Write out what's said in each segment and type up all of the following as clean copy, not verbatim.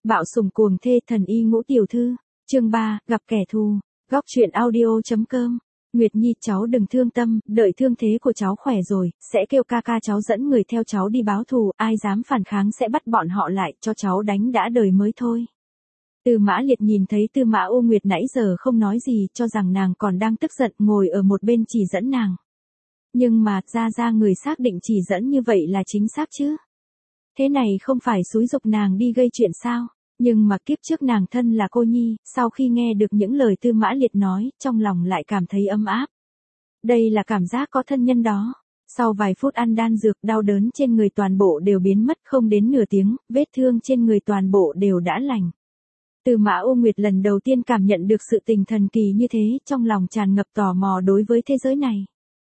Bạo sủng cuồng thê thần y Ngũ tiểu thư. Chương 3, gặp kẻ thù. Góc truyện audio.com. Nguyệt Nhi, cháu đừng thương tâm, đợi thương thế của cháu khỏe rồi, sẽ kêu ca ca cháu dẫn người theo cháu đi báo thù, ai dám phản kháng sẽ bắt bọn họ lại, cho cháu đánh đã đời mới thôi. Tư Mã Liệt nhìn thấy Tư Mã Ô Nguyệt nãy giờ không nói gì, cho rằng nàng còn đang tức giận, ngồi ở một bên chỉ dẫn nàng. Nhưng mà, ra người xác định chỉ dẫn như vậy là chính xác chứ. Thế này không phải xúi giục nàng đi gây chuyện sao? Nhưng mà kiếp trước nàng thân là cô nhi, sau khi nghe được những lời Tư Mã Liệt nói, trong lòng lại cảm thấy ấm áp. Đây là cảm giác có thân nhân đó. Sau vài phút ăn đan dược, đau đớn trên người toàn bộ đều biến mất, không đến nửa tiếng, vết thương trên người toàn bộ đều đã lành. Tư Mã Ô Nguyệt lần đầu tiên cảm nhận được sự tình thần kỳ như thế, trong lòng tràn ngập tò mò đối với thế giới này.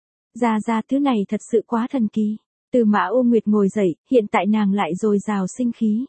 Ra thứ này thật sự quá thần kỳ. Tư Mã Ô Nguyệt ngồi dậy, hiện tại nàng lại dồi dào sinh khí.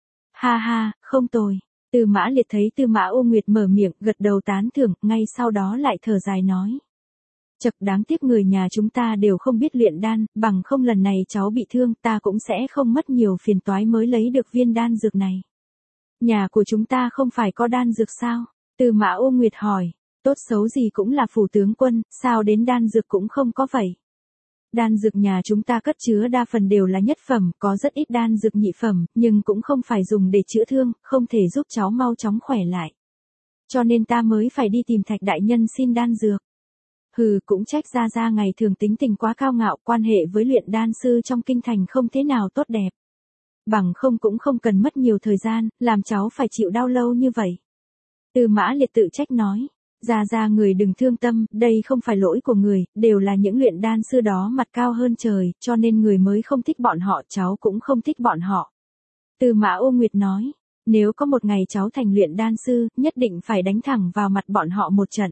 Ha, không tồi. Tư Mã Liệt thấy Tư Mã Ô Nguyệt mở miệng, gật đầu tán thưởng, ngay sau đó lại thở dài nói. Chật, đáng tiếc người nhà chúng ta đều không biết luyện đan, bằng không lần này cháu bị thương, ta cũng sẽ không mất nhiều phiền toái mới lấy được viên đan dược này. Nhà của chúng ta không phải có đan dược sao? Tư Mã Ô Nguyệt hỏi. Tốt xấu gì cũng là phủ tướng quân, sao đến đan dược cũng không có vậy? Đan dược nhà chúng ta cất chứa đa phần đều là nhất phẩm, có rất ít đan dược nhị phẩm, nhưng cũng không phải dùng để chữa thương, không thể giúp cháu mau chóng khỏe lại. Cho nên ta mới phải đi tìm Thạch đại nhân xin đan dược. Hừ, cũng trách ra ngày thường tính tình quá cao ngạo, quan hệ với luyện đan sư trong kinh thành không thế nào tốt đẹp. Bằng không cũng không cần mất nhiều thời gian, làm cháu phải chịu đau lâu như vậy. Tư Mã Liệt tự trách nói. Ra người đừng thương tâm, đây không phải lỗi của người, đều là những luyện đan sư đó mặt cao hơn trời, cho nên người mới không thích bọn họ, cháu cũng không thích bọn họ. Tư Mã Ô Nguyệt nói, nếu có một ngày cháu thành luyện đan sư, nhất định phải đánh thẳng vào mặt bọn họ một trận.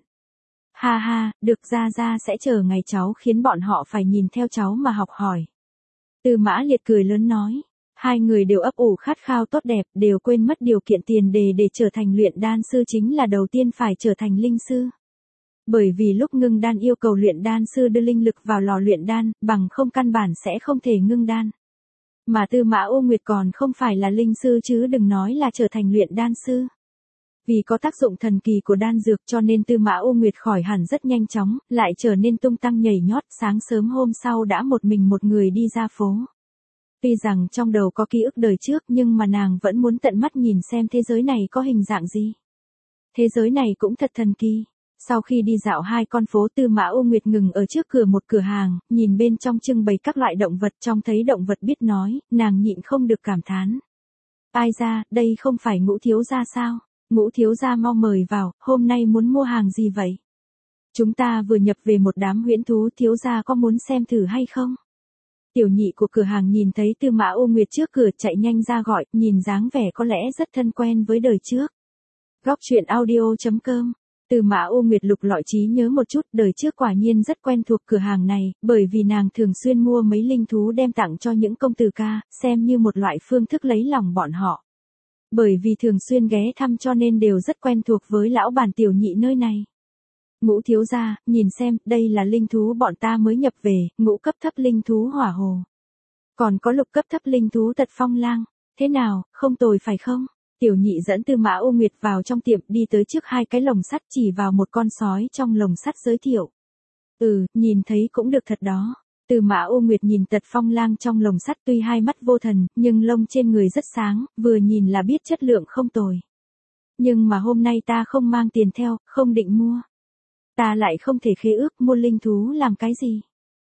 Ha, được, ra sẽ chờ ngày cháu khiến bọn họ phải nhìn theo cháu mà học hỏi. Tư Mã Liệt cười lớn nói. Hai người đều ấp ủ khát khao tốt đẹp, đều quên mất điều kiện tiền đề để trở thành luyện đan sư chính là đầu tiên phải trở thành linh sư. Bởi vì lúc ngưng đan yêu cầu luyện đan sư đưa linh lực vào lò luyện đan, bằng không căn bản sẽ không thể ngưng đan. Mà Tư Mã Ô Nguyệt còn không phải là linh sư chứ đừng nói là trở thành luyện đan sư. Vì có tác dụng thần kỳ của đan dược cho nên Tư Mã Ô Nguyệt khỏi hẳn rất nhanh chóng, lại trở nên tung tăng nhảy nhót, sáng sớm hôm sau đã một mình một người đi ra phố. Tuy rằng trong đầu có ký ức đời trước nhưng mà nàng vẫn muốn tận mắt nhìn xem thế giới này có hình dạng gì. Thế giới này cũng thật thần kỳ. Sau khi đi dạo hai con phố, Tư Mã Ô Nguyệt ngừng ở trước cửa một cửa hàng, nhìn bên trong trưng bày các loại động vật, trong thấy động vật biết nói, nàng nhịn không được cảm thán. Ai ra, đây không phải Ngũ thiếu gia sao? Ngũ thiếu gia mau mời vào, hôm nay muốn mua hàng gì vậy? Chúng ta vừa nhập về một đám huyễn thú, thiếu gia có muốn xem thử hay không? Tiểu nhị của cửa hàng nhìn thấy Tư Mã Ô Nguyệt trước cửa chạy nhanh ra gọi, nhìn dáng vẻ có lẽ rất thân quen với đời trước. Góc truyện audio.com. Tư Mã Ô Nguyệt lục lọi trí nhớ một chút, đời trước quả nhiên rất quen thuộc cửa hàng này, bởi vì nàng thường xuyên mua mấy linh thú đem tặng cho những công tử ca, xem như một loại phương thức lấy lòng bọn họ. Bởi vì thường xuyên ghé thăm cho nên đều rất quen thuộc với lão bản tiểu nhị nơi này. Ngũ thiếu gia, nhìn xem, đây là linh thú bọn ta mới nhập về, ngũ cấp thấp linh thú hỏa hồ. Còn có lục cấp thấp linh thú tật phong lang. Thế nào, không tồi phải không? Tiểu nhị dẫn Tư Mã Ô Nguyệt vào trong tiệm, đi tới trước hai cái lồng sắt, chỉ vào một con sói trong lồng sắt giới thiệu. Nhìn thấy cũng được thật đó. Tư Mã Ô Nguyệt nhìn tật phong lang trong lồng sắt, tuy hai mắt vô thần, nhưng lông trên người rất sáng, vừa nhìn là biết chất lượng không tồi. Nhưng mà hôm nay ta không mang tiền theo, không định mua. Ta lại không thể khế ước, mua linh thú làm cái gì?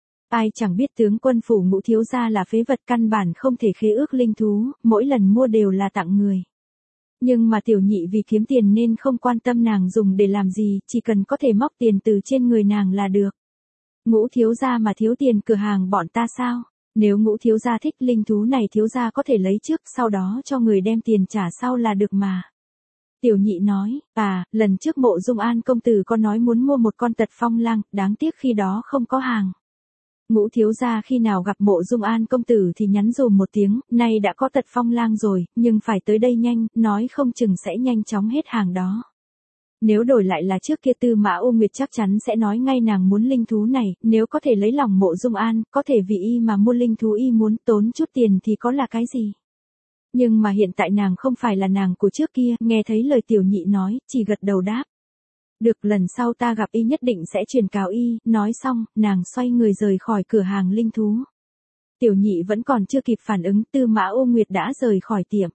Ai chẳng biết tướng quân phủ Ngũ thiếu gia là phế vật, căn bản không thể khế ước linh thú, mỗi lần mua đều là tặng người. Nhưng mà tiểu nhị vì kiếm tiền nên không quan tâm nàng dùng để làm gì, chỉ cần có thể móc tiền từ trên người nàng là được. Ngũ thiếu gia mà thiếu tiền cửa hàng bọn ta sao? Nếu Ngũ thiếu gia thích linh thú này thiếu gia có thể lấy trước, sau đó cho người đem tiền trả sau là được mà. Tiểu nhị nói, lần trước Mộ Dung An công tử có nói muốn mua một con tật phong lang, đáng tiếc khi đó không có hàng. Ngũ thiếu gia khi nào gặp Mộ Dung An công tử thì nhắn dùm một tiếng, nay đã có tật phong lang rồi, nhưng phải tới đây nhanh, nói không chừng sẽ nhanh chóng hết hàng đó. Nếu đổi lại là trước kia Tư Mã Ô Nguyệt chắc chắn sẽ nói ngay nàng muốn linh thú này, nếu có thể lấy lòng Mộ Dung An, có thể vì y mà mua linh thú y muốn, tốn chút tiền thì có là cái gì. Nhưng mà hiện tại nàng không phải là nàng của trước kia, nghe thấy lời tiểu nhị nói, chỉ gật đầu đáp. Được, lần sau ta gặp y nhất định sẽ truyền cáo y, nói xong, nàng xoay người rời khỏi cửa hàng linh thú. Tiểu nhị vẫn còn chưa kịp phản ứng, Tư Mã Ô Nguyệt đã rời khỏi tiệm.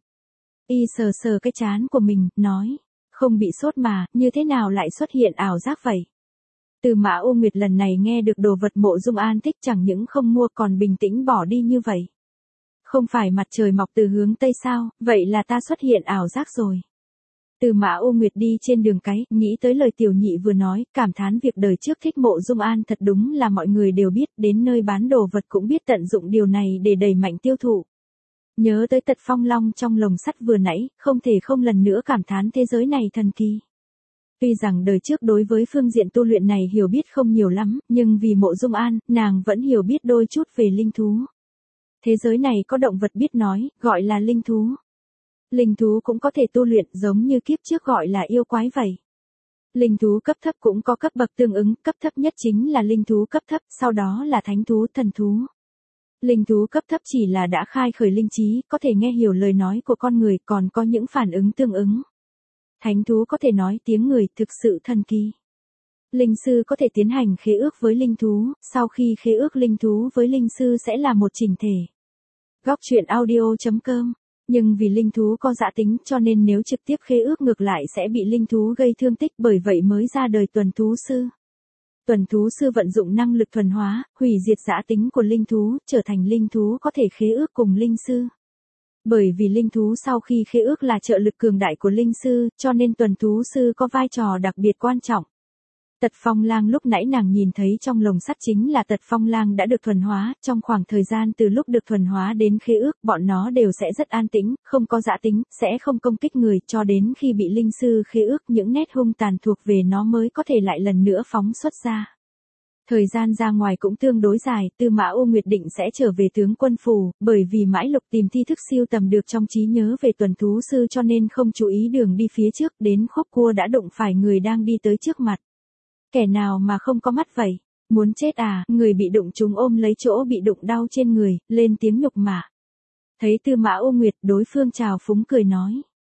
Y sờ sờ cái trán của mình, nói, không bị sốt mà, như thế nào lại xuất hiện ảo giác vậy? Tư Mã Ô Nguyệt lần này nghe được đồ vật Mộ Dung An thích chẳng những không mua còn bình tĩnh bỏ đi như vậy. Không phải mặt trời mọc từ hướng Tây sao, vậy là ta xuất hiện ảo giác rồi. Tư Mã Ô Nguyệt đi trên đường cái, nghĩ tới lời tiểu nhị vừa nói, cảm thán việc đời trước thích Mộ Dung An thật đúng là mọi người đều biết, đến nơi bán đồ vật cũng biết tận dụng điều này để đẩy mạnh tiêu thụ. Nhớ tới Tật Phong Long trong lồng sắt vừa nãy, không thể không lần nữa cảm thán thế giới này thần kỳ. Tuy rằng đời trước đối với phương diện tu luyện này hiểu biết không nhiều lắm, nhưng vì Mộ Dung An, nàng vẫn hiểu biết đôi chút về linh thú. Thế giới này có động vật biết nói, gọi là linh thú. Linh thú cũng có thể tu luyện giống như kiếp trước gọi là yêu quái vậy. Linh thú cấp thấp cũng có cấp bậc tương ứng, cấp thấp nhất chính là linh thú cấp thấp, sau đó là thánh thú, thần thú. Linh thú cấp thấp chỉ là đã khai khởi linh trí, có thể nghe hiểu lời nói của con người, còn có những phản ứng tương ứng. Thánh thú có thể nói tiếng người, thực sự thần kỳ. Linh sư có thể tiến hành khế ước với linh thú, sau khi khế ước linh thú với linh sư sẽ là một chỉnh thể. Góc truyện audio.com. Nhưng vì linh thú có dã tính cho nên nếu trực tiếp khế ước ngược lại sẽ bị linh thú gây thương tích, bởi vậy mới ra đời tuần thú sư. Tuần thú sư vận dụng năng lực thuần hóa, hủy diệt dã tính của linh thú, trở thành linh thú có thể khế ước cùng linh sư. Bởi vì linh thú sau khi khế ước là trợ lực cường đại của linh sư, cho nên tuần thú sư có vai trò đặc biệt quan trọng. Tật Phong Lang lúc nãy nàng nhìn thấy trong lồng sắt chính là Tật Phong Lang đã được thuần hóa, trong khoảng thời gian từ lúc được thuần hóa đến khế ước, bọn nó đều sẽ rất an tĩnh, không có dã tính, sẽ không công kích người, cho đến khi bị linh sư khế ước những nét hung tàn thuộc về nó mới có thể lại lần nữa phóng xuất ra. Thời gian ra ngoài cũng tương đối dài, Tư Mã Ô Nguyệt định sẽ trở về tướng quân phủ, bởi vì Mãi Lục tìm thi thức siêu tầm được trong trí nhớ về tuần thú sư cho nên không chú ý đường đi phía trước, đến khúc cua đã đụng phải người đang đi tới trước mặt. Kẻ nào mà không có mắt vậy? Muốn chết à? Người bị đụng trúng ôm lấy chỗ bị đụng đau trên người, lên tiếng nhục mạ. Thấy Tư Mã Ô Nguyệt, đối phương trào phúng cười nói.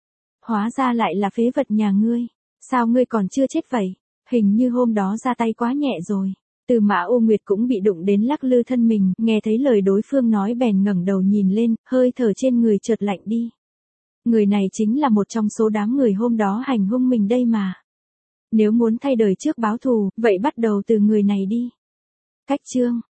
Hóa ra lại là phế vật nhà ngươi. Sao ngươi còn chưa chết vậy? Hình như hôm đó ra tay quá nhẹ rồi. Tư Mã Ô Nguyệt cũng bị đụng đến lắc lư thân mình, nghe thấy lời đối phương nói bèn ngẩng đầu nhìn lên, hơi thở trên người chợt lạnh đi. Người này chính là một trong số đám người hôm đó hành hung mình đây mà. Nếu muốn thay đời trước báo thù, vậy bắt đầu từ người này đi. Cách chương